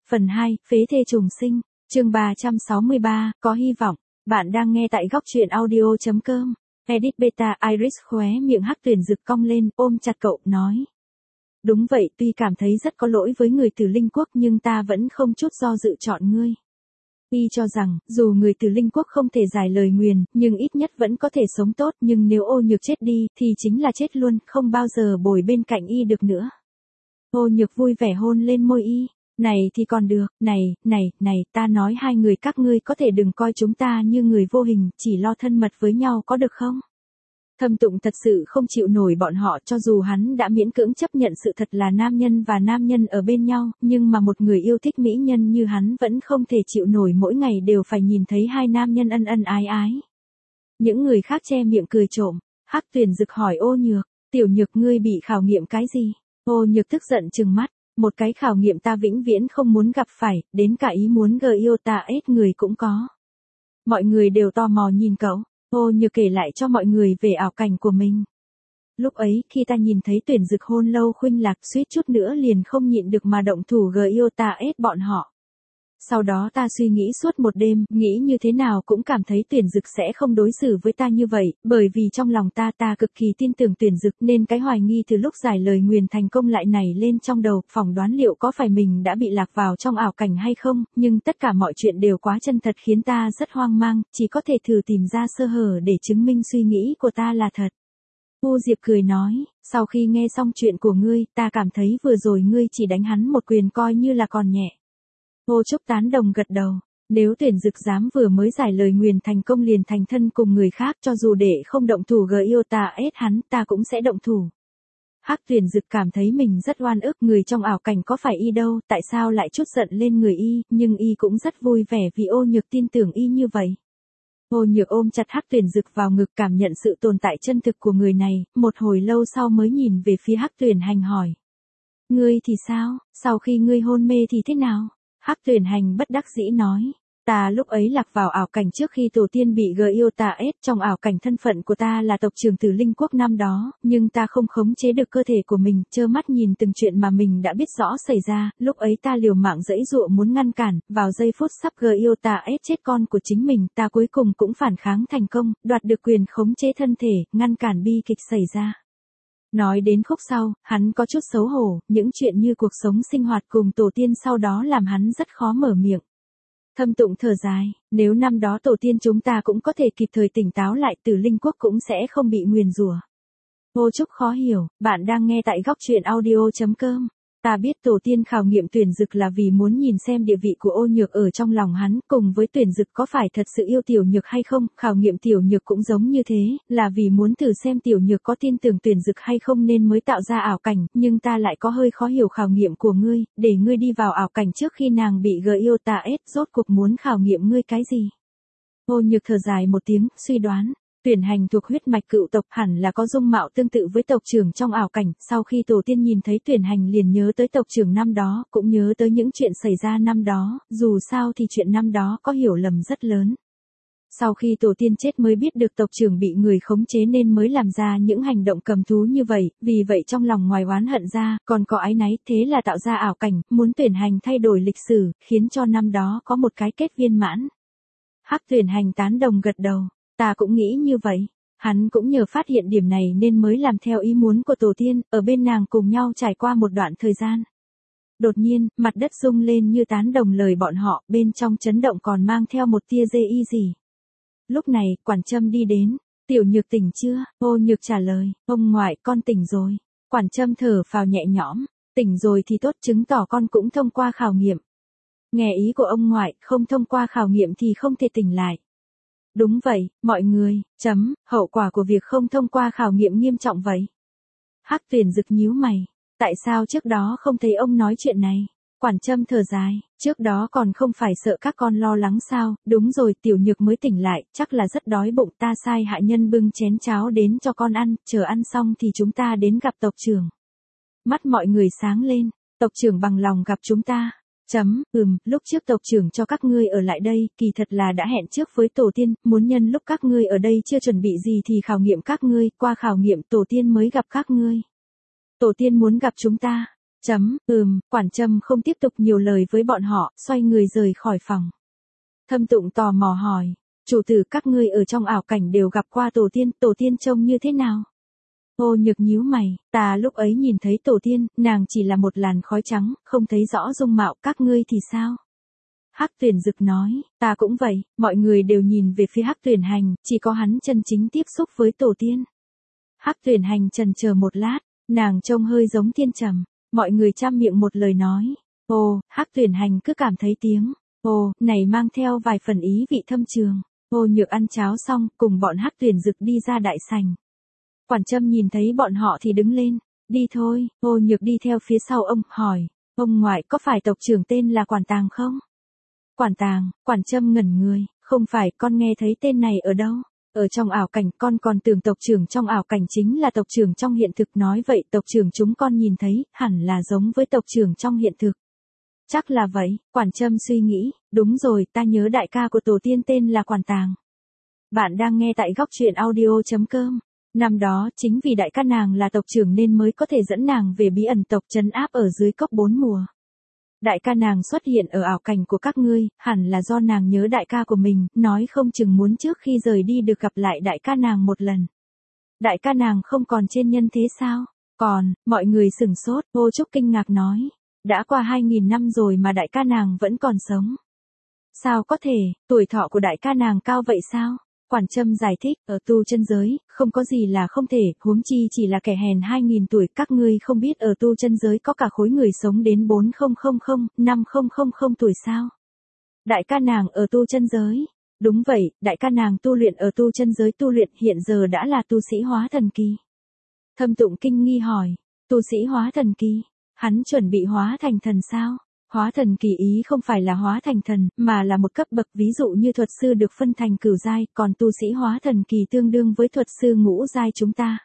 Phần 2, phế thê trùng sinh, chương 363, có hy vọng. Bạn đang nghe tại góc truyện audio.com. Edit beta Iris khóe miệng Hắc Tuyển Dực cong lên, ôm chặt cậu, nói. Đúng vậy, tuy cảm thấy rất có lỗi với người từ Linh Quốc nhưng ta vẫn không chút do dự chọn ngươi. Y cho rằng, dù người từ Linh Quốc không thể giải lời nguyền, nhưng ít nhất vẫn có thể sống tốt, nhưng nếu Ô Nhược chết đi, thì chính là chết luôn, không bao giờ bồi bên cạnh Y được nữa. Ô Nhược vui vẻ hôn lên môi Y. Này thì còn được, này, ta nói hai người các ngươi có thể đừng coi chúng ta như người vô hình, chỉ lo thân mật với nhau có được không? Thâm Tụng thật sự không chịu nổi bọn họ, cho dù hắn đã miễn cưỡng chấp nhận sự thật là nam nhân và nam nhân ở bên nhau, nhưng mà một người yêu thích mỹ nhân như hắn vẫn không thể chịu nổi mỗi ngày đều phải nhìn thấy hai nam nhân ân ân ái ái. Những người khác che miệng cười trộm. Hắc Tuyển Dực hỏi Ô Nhược, Tiểu Nhược ngươi bị khảo nghiệm cái gì? Ô Nhược tức giận trừng mắt, một cái khảo nghiệm ta vĩnh viễn không muốn gặp phải, đến cả ý muốn gờ yêu ta ết người cũng có. Mọi người đều tò mò nhìn cậu. Ô Nhược kể lại cho mọi người về ảo cảnh của mình. Lúc ấy, khi ta nhìn thấy Tuyển Dực hôn Lâu Khuynh Lạc, suýt chút nữa liền không nhịn được mà động thủ gờ yêu ta ết bọn họ. Sau đó ta suy nghĩ suốt một đêm, nghĩ như thế nào cũng cảm thấy Tuyển Dực sẽ không đối xử với ta như vậy, bởi vì trong lòng ta cực kỳ tin tưởng Tuyển Dực, nên cái hoài nghi từ lúc giải lời nguyền thành công lại nảy lên trong đầu, phỏng đoán liệu có phải mình đã bị lạc vào trong ảo cảnh hay không, nhưng tất cả mọi chuyện đều quá chân thật khiến ta rất hoang mang, chỉ có thể thử tìm ra sơ hở để chứng minh suy nghĩ của ta là thật. U Diệp cười nói, sau khi nghe xong chuyện của ngươi, ta cảm thấy vừa rồi ngươi chỉ đánh hắn một quyền coi như là còn nhẹ. Ô Trúc tán đồng gật đầu, nếu Tuyển Dực dám vừa mới giải lời nguyền thành công liền thành thân cùng người khác, cho dù để không động thủ gờ yêu ta ết hắn, ta cũng sẽ động thủ. Hắc Tuyển Dực cảm thấy mình rất oan ức, người trong ảo cảnh có phải Y đâu, tại sao lại trút giận lên người Y, nhưng Y cũng rất vui vẻ vì Ô Nhược tin tưởng Y như vậy. Ô Nhược ôm chặt Hắc Tuyển Dực vào ngực, cảm nhận sự tồn tại chân thực của người này, một hồi lâu sau mới nhìn về phía Hắc Tuyển Hành hỏi. Ngươi thì sao, sau khi ngươi hôn mê thì thế nào? Hắc Tuyển Hành bất đắc dĩ nói, ta lúc ấy lạc vào ảo cảnh trước khi tổ tiên bị gờ yêu ta ết, trong ảo cảnh thân phận của ta là tộc trưởng từ Linh Quốc năm đó, nhưng ta không khống chế được cơ thể của mình, trơ mắt nhìn từng chuyện mà mình đã biết rõ xảy ra, lúc ấy ta liều mạng giãy giụa muốn ngăn cản, vào giây phút sắp gờ yêu ta ết chết con của chính mình, ta cuối cùng cũng phản kháng thành công, đoạt được quyền khống chế thân thể, ngăn cản bi kịch xảy ra. Nói đến khúc sau, hắn có chút xấu hổ, những chuyện như cuộc sống sinh hoạt cùng tổ tiên sau đó làm hắn rất khó mở miệng. Thâm Tụng thở dài, nếu năm đó tổ tiên chúng ta cũng có thể kịp thời tỉnh táo lại, Từ Linh Quốc cũng sẽ không bị nguyền rủa. Ô Trúc khó hiểu, bạn đang nghe tại góc truyện audio.com. Ta biết tổ tiên khảo nghiệm Tuyển Dực là vì muốn nhìn xem địa vị của Ô Nhược ở trong lòng hắn, cùng với Tuyển Dực có phải thật sự yêu Tiểu Nhược hay không, khảo nghiệm Tiểu Nhược cũng giống như thế, là vì muốn thử xem Tiểu Nhược có tin tưởng Tuyển Dực hay không nên mới tạo ra ảo cảnh, nhưng ta lại có hơi khó hiểu khảo nghiệm của ngươi, để ngươi đi vào ảo cảnh trước khi nàng bị gờ yêu ta ết, rốt cuộc muốn khảo nghiệm ngươi cái gì? Ô Nhược thở dài một tiếng, suy đoán. Tuyển Hành thuộc huyết mạch cựu tộc, hẳn là có dung mạo tương tự với tộc trưởng trong ảo cảnh, sau khi tổ tiên nhìn thấy Tuyển Hành liền nhớ tới tộc trưởng năm đó, cũng nhớ tới những chuyện xảy ra năm đó, dù sao thì chuyện năm đó có hiểu lầm rất lớn. Sau khi tổ tiên chết mới biết được tộc trưởng bị người khống chế nên mới làm ra những hành động cầm thú như vậy, vì vậy trong lòng ngoài oán hận ra, còn có áy náy, thế là tạo ra ảo cảnh, muốn Tuyển Hành thay đổi lịch sử, khiến cho năm đó có một cái kết viên mãn. Hắc Tuyển Hành tán đồng gật đầu. Ta cũng nghĩ như vậy, hắn cũng nhờ phát hiện điểm này nên mới làm theo ý muốn của tổ tiên, ở bên nàng cùng nhau trải qua một đoạn thời gian. Đột nhiên, mặt đất rung lên như tán đồng lời bọn họ, bên trong chấn động còn mang theo một tia dê y gì. Lúc này, Quản Trâm đi đến, Tiểu Nhược tỉnh chưa? Ô Nhược trả lời, ông ngoại, con tỉnh rồi. Quản Trâm thở phào nhẹ nhõm, tỉnh rồi thì tốt, chứng tỏ con cũng thông qua khảo nghiệm. Nghe ý của ông ngoại, không thông qua khảo nghiệm thì không thể tỉnh lại. Đúng vậy, mọi người, hậu quả của việc không thông qua khảo nghiệm nghiêm trọng vậy. Hắc Tuyển Dực nhíu mày, tại sao trước đó không thấy ông nói chuyện này? Quản Trâm thở dài, trước đó còn không phải sợ các con lo lắng sao, đúng rồi, Tiểu Nhược mới tỉnh lại, chắc là rất đói bụng, ta sai hạ nhân bưng chén cháo đến cho con ăn, chờ ăn xong thì chúng ta đến gặp tộc trưởng. Mắt mọi người sáng lên, tộc trưởng bằng lòng gặp chúng ta. Lúc trước tộc trưởng cho các ngươi ở lại đây, kỳ thật là đã hẹn trước với tổ tiên, muốn nhân lúc các ngươi ở đây chưa chuẩn bị gì thì khảo nghiệm các ngươi, qua khảo nghiệm tổ tiên mới gặp các ngươi. Tổ tiên muốn gặp chúng ta. Quản Trâm không tiếp tục nhiều lời với bọn họ, xoay người rời khỏi phòng. Thâm Tụng tò mò hỏi, chủ tử các ngươi ở trong ảo cảnh đều gặp qua tổ tiên trông như thế nào? Ô Nhược nhíu mày, ta lúc ấy nhìn thấy tổ tiên, nàng chỉ là một làn khói trắng, không thấy rõ dung mạo, các ngươi thì sao? Hắc Tuyển Dực nói, ta cũng vậy, mọi người đều nhìn về phía Hắc Tuyển Hành, chỉ có hắn chân chính tiếp xúc với tổ tiên. Hắc Tuyển Hành chần chờ một lát, nàng trông hơi giống Tiên Trầm, mọi người chăm miệng một lời nói. Ồ, Hắc Tuyển Hành cứ cảm thấy tiếng, ồ, này mang theo vài phần ý vị thâm trường. Ô Nhược ăn cháo xong, cùng bọn Hắc Tuyển Dực đi ra đại sảnh. Quản Trâm nhìn thấy bọn họ thì đứng lên, đi thôi, Ô Nhược đi theo phía sau ông, hỏi, ông ngoại có phải tộc trưởng tên là Quản Tàng không? Quản Tàng, Quản Trâm ngẩn người, không phải, con nghe thấy tên này ở đâu? Ở trong ảo cảnh, con còn tưởng tộc trưởng trong ảo cảnh chính là tộc trưởng trong hiện thực, nói vậy tộc trưởng chúng con nhìn thấy, hẳn là giống với tộc trưởng trong hiện thực. Chắc là vậy, Quản Trâm suy nghĩ, đúng rồi, ta nhớ đại ca của tổ tiên tên là Quản Tàng. Bạn đang nghe tại góc truyện audio.com. Năm đó, chính vì đại ca nàng là tộc trưởng nên mới có thể dẫn nàng về bí ẩn tộc trấn áp ở dưới cốc 4 mùa. Đại ca nàng xuất hiện ở ảo cảnh của các ngươi, hẳn là do nàng nhớ đại ca của mình, nói không chừng muốn trước khi rời đi được gặp lại đại ca nàng một lần. Đại ca nàng không còn trên nhân thế sao? Còn, mọi người sửng sốt, Ô Trúc kinh ngạc nói. Đã qua 2.000 năm rồi mà đại ca nàng vẫn còn sống. Sao có thể, tuổi thọ của đại ca nàng cao vậy sao? Quản Trâm giải thích, ở tu chân giới, không có gì là không thể, huống chi chỉ là kẻ hèn 2.000 tuổi, các ngươi không biết ở tu chân giới có cả khối người sống đến 4000, 5000 tuổi sao? Đại ca nàng ở tu chân giới. Đúng vậy, đại ca nàng tu luyện ở tu chân giới, tu luyện hiện giờ đã là tu sĩ hóa thần kỳ. Thâm Tụng kinh nghi hỏi, tu sĩ hóa thần kỳ, hắn chuẩn bị hóa thành thần sao? Hóa thần kỳ ý không phải là hóa thành thần, mà là một cấp bậc, ví dụ như thuật sư được phân thành cửu giai, còn tu sĩ hóa thần kỳ tương đương với thuật sư ngũ giai chúng ta.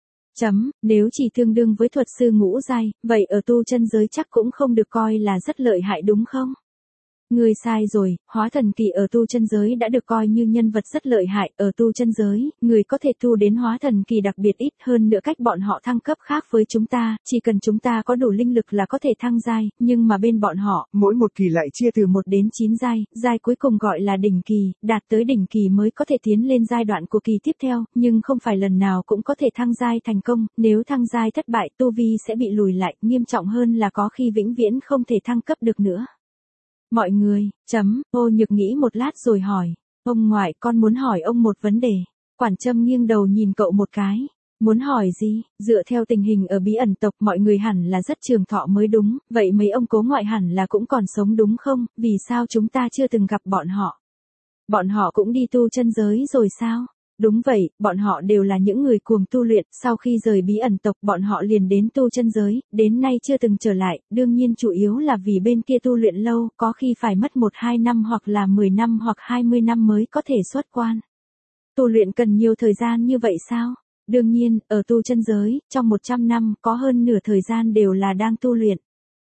Nếu chỉ tương đương với thuật sư ngũ giai, vậy ở tu chân giới chắc cũng không được coi là rất lợi hại đúng không? Ngươi sai rồi, hóa thần kỳ ở tu chân giới đã được coi như nhân vật rất lợi hại, ở tu chân giới, người có thể tu đến hóa thần kỳ đặc biệt ít, hơn nữa cách bọn họ thăng cấp khác với chúng ta, chỉ cần chúng ta có đủ linh lực là có thể thăng giai, nhưng mà bên bọn họ, mỗi một kỳ lại chia từ 1 đến 9 giai, giai cuối cùng gọi là đỉnh kỳ, đạt tới đỉnh kỳ mới có thể tiến lên giai đoạn của kỳ tiếp theo, nhưng không phải lần nào cũng có thể thăng giai thành công, nếu thăng giai thất bại, tu vi sẽ bị lùi lại, nghiêm trọng hơn là có khi vĩnh viễn không thể thăng cấp được nữa. Mọi người, Ô Nhược nghĩ một lát rồi hỏi, ông ngoại, con muốn hỏi ông một vấn đề. Quản Trâm nghiêng đầu nhìn cậu một cái, muốn hỏi gì? Dựa theo tình hình ở bí ẩn tộc mọi người hẳn là rất trường thọ mới đúng, vậy mấy ông cố ngoại hẳn là cũng còn sống đúng không, vì sao chúng ta chưa từng gặp bọn họ? Bọn họ cũng đi tu chân giới rồi sao? Đúng vậy, bọn họ đều là những người cuồng tu luyện, sau khi rời bí ẩn tộc bọn họ liền đến tu chân giới, đến nay chưa từng trở lại, đương nhiên chủ yếu là vì bên kia tu luyện lâu, có khi phải mất 1-2 năm hoặc là 10 năm hoặc 20 năm mới có thể xuất quan. Tu luyện cần nhiều thời gian như vậy sao? Đương nhiên, ở tu chân giới, trong 100 năm, có hơn nửa thời gian đều là đang tu luyện.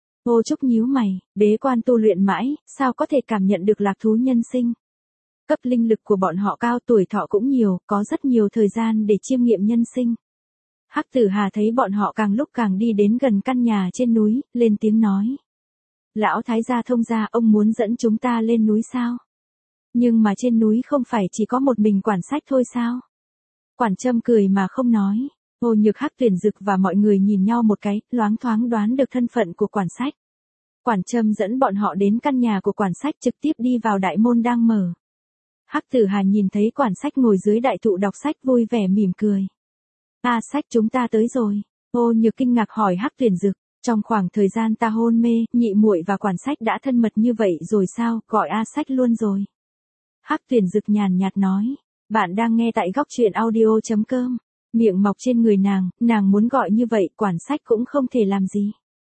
Ô Trúc nhíu mày, bế quan tu luyện mãi, sao có thể cảm nhận được lạc thú nhân sinh? Cấp linh lực của bọn họ cao, tuổi thọ cũng nhiều, có rất nhiều thời gian để chiêm nghiệm nhân sinh. Hắc Tử Hà thấy bọn họ càng lúc càng đi đến gần căn nhà trên núi, lên tiếng nói. Lão Thái gia thông gia, ông muốn dẫn chúng ta lên núi sao? Nhưng mà trên núi không phải chỉ có một mình Quản Sách thôi sao? Quản Trâm cười mà không nói. Ô Nhược, Hắc Tuyển Dực và mọi người nhìn nhau một cái, loáng thoáng đoán được thân phận của Quản Sách. Quản Trâm dẫn bọn họ đến căn nhà của Quản Sách, trực tiếp đi vào đại môn đang mở. Hắc Tử Hà nhìn thấy Quản Sách ngồi dưới đại thụ đọc sách vui vẻ mỉm cười. A Sách, chúng ta tới rồi. Ô Nhược kinh ngạc hỏi Hắc Tuyển Dực, trong khoảng thời gian ta hôn mê, nhị muội và Quản Sách đã thân mật như vậy rồi sao, gọi A Sách luôn rồi. Hắc Tuyển Dực nhàn nhạt nói, bạn đang nghe tại góc truyện audio.com. Miệng mọc trên người nàng muốn gọi như vậy, Quản Sách cũng không thể làm gì.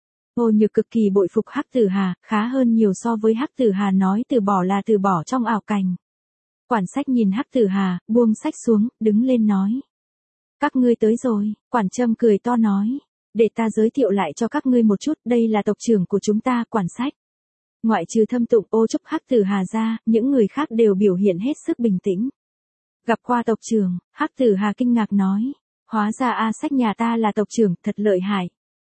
Ô Nhược cực kỳ bội phục Hắc Tử Hà, khá hơn nhiều so với Hắc Tử Hà nói từ bỏ là từ bỏ trong ảo cảnh. Quản Sách nhìn Hắc Tử Hà, buông sách xuống, đứng lên nói. Các ngươi tới rồi, Quản Trâm cười to nói. Để ta giới thiệu lại cho các ngươi một chút, đây là tộc trưởng của chúng ta, Quản Sách. Ngoại trừ Thâm Tụng, Ô Trúc, Hắc Tử Hà ra, những người khác đều biểu hiện hết sức bình tĩnh. Gặp qua tộc trưởng, Hắc Tử Hà kinh ngạc nói. Hóa ra A Sách nhà ta là tộc trưởng, thật lợi hại.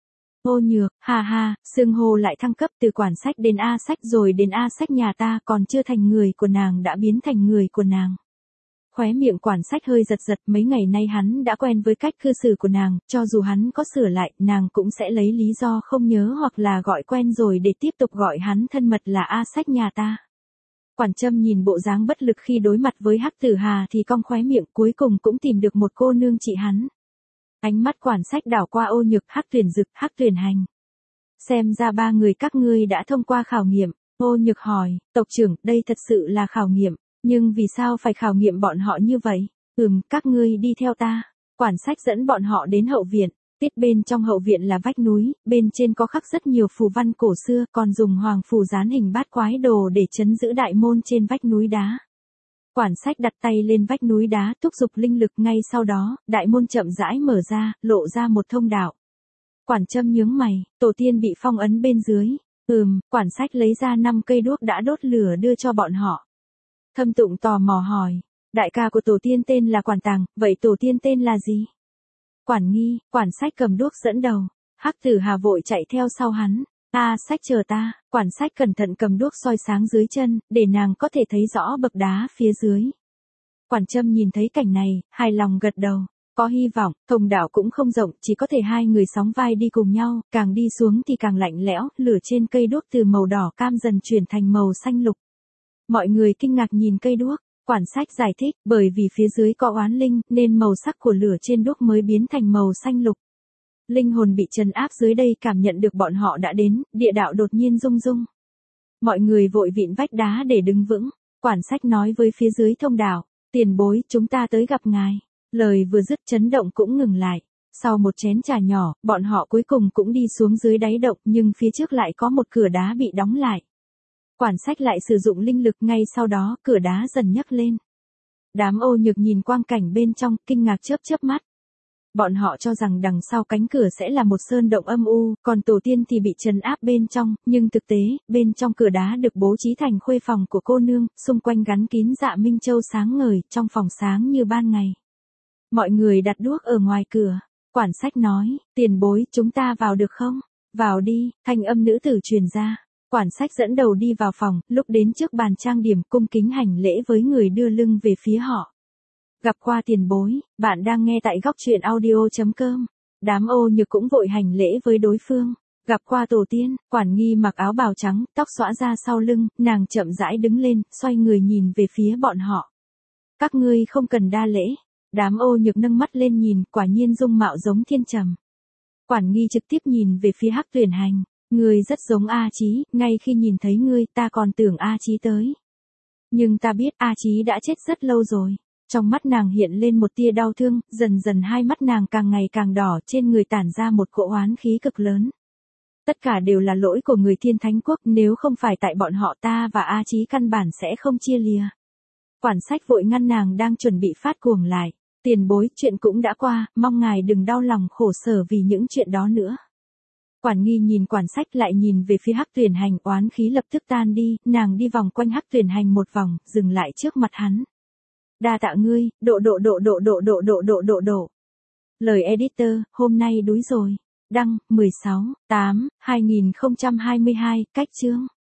Ô Nhược, ha ha, xưng hô lại thăng cấp từ quản sách đến A sách rồi đến A sách nhà ta, còn chưa thành người của nàng đã biến thành người của nàng. Khóe miệng quản sách hơi giật giật, mấy ngày nay hắn đã quen với cách cư xử của nàng, cho dù hắn có sửa lại, nàng cũng sẽ lấy lý do không nhớ hoặc là gọi quen rồi để tiếp tục gọi hắn thân mật là A sách nhà ta. Quản Trâm nhìn bộ dáng bất lực khi đối mặt với Hắc Tử Hà thì cong khóe miệng, cuối cùng cũng tìm được một cô nương chị hắn. Ánh mắt quản sách đảo qua Ô Nhược, Hắc Tuyển Dực, Hắc Tuyển Hành. Xem ra ba người các ngươi đã thông qua khảo nghiệm. Ô Nhược hỏi, tộc trưởng, đây thật sự là khảo nghiệm, nhưng vì sao phải khảo nghiệm bọn họ như vậy? Các ngươi đi theo ta. Quản sách dẫn bọn họ đến hậu viện. Tiết bên trong hậu viện là vách núi, bên trên có khắc rất nhiều phù văn cổ xưa, còn dùng hoàng phù dán hình bát quái đồ để trấn giữ đại môn trên vách núi đá. Quản sách đặt tay lên vách núi đá, thúc giục linh lực, ngay sau đó, đại môn chậm rãi mở ra, lộ ra một thông đạo. Quản Trâm nhướng mày, tổ tiên bị phong ấn bên dưới. Quản sách lấy ra 5 cây đuốc đã đốt lửa đưa cho bọn họ. Thâm Tụng tò mò hỏi, đại ca của tổ tiên tên là Quản Tàng, vậy tổ tiên tên là gì? Quản Nghi, quản sách cầm đuốc dẫn đầu. Hắc Tử Hà vội chạy theo sau hắn. Sách chờ ta. Quản sách cẩn thận cầm đuốc soi sáng dưới chân, để nàng có thể thấy rõ bậc đá phía dưới. Quản Trâm nhìn thấy cảnh này, hài lòng gật đầu. Có hy vọng, thông đạo cũng không rộng, chỉ có thể hai người sóng vai đi cùng nhau, càng đi xuống thì càng lạnh lẽo, lửa trên cây đuốc từ màu đỏ cam dần chuyển thành màu xanh lục. Mọi người kinh ngạc nhìn cây đuốc. Quản sách giải thích, bởi vì phía dưới có oán linh, nên màu sắc của lửa trên đuốc mới biến thành màu xanh lục. Linh hồn bị trấn áp dưới đây cảm nhận được bọn họ đã đến, địa đạo đột nhiên rung rung. Mọi người vội vịn vách đá để đứng vững. Quản sách nói với phía dưới thông đạo, tiền bối, chúng ta tới gặp ngài. Lời vừa dứt chấn động cũng ngừng lại. Sau một chén trà nhỏ, bọn họ cuối cùng cũng đi xuống dưới đáy động, nhưng phía trước lại có một cửa đá bị đóng lại. Quản sách lại sử dụng linh lực, ngay sau đó, cửa đá dần nhấc lên. Đám Ô Nhược nhìn quang cảnh bên trong, kinh ngạc chớp mắt. Bọn họ cho rằng đằng sau cánh cửa sẽ là một sơn động âm u, còn tổ tiên thì bị trấn áp bên trong, nhưng thực tế, bên trong cửa đá được bố trí thành khuê phòng của cô nương, xung quanh gắn kín dạ minh châu sáng ngời, trong phòng sáng như ban ngày. Mọi người đặt đuốc ở ngoài cửa. Quản sách nói, tiền bối, chúng ta vào được không? Vào đi, thanh âm nữ tử truyền ra. Quản sách dẫn đầu đi vào phòng, lúc đến trước bàn trang điểm, cung kính hành lễ với người đưa lưng về phía họ. Gặp qua tiền bối, bạn đang nghe tại góc truyện audio.com. Đám Ô Nhược cũng vội hành lễ với đối phương. Gặp qua tổ tiên, Quản Nghi mặc áo bào trắng, tóc xõa ra sau lưng, nàng chậm rãi đứng lên, xoay người nhìn về phía bọn họ. Các ngươi không cần đa lễ. Đám Ô Nhược nâng mắt lên nhìn, quả nhiên dung mạo giống thiên trầm. Quản Nghi trực tiếp nhìn về phía Hắc Tuyển Hành. Ngươi rất giống A Chí, ngay khi nhìn thấy ngươi, ta còn tưởng A Chí tới. Nhưng ta biết A Chí đã chết rất lâu rồi. Trong mắt nàng hiện lên một tia đau thương, dần dần hai mắt nàng càng ngày càng đỏ, trên người tản ra một cỗ oán khí cực lớn. Tất cả đều là lỗi của người Thiên Thánh Quốc, nếu không phải tại bọn họ ta và A Chí căn bản sẽ không chia lìa. Quản sách vội ngăn nàng đang chuẩn bị phát cuồng lại. Tiền bối, chuyện cũng đã qua, mong ngài đừng đau lòng khổ sở vì những chuyện đó nữa. Quản Nghi nhìn quản sách lại nhìn về phía Hắc Tuyển Hành, oán khí lập tức tan đi, nàng đi vòng quanh Hắc Tuyển Hành một vòng, dừng lại trước mặt hắn. Đa tạ ngươi, độ. Lời editor, hôm nay đuối rồi. Đăng, 16/8/2022, cách chương.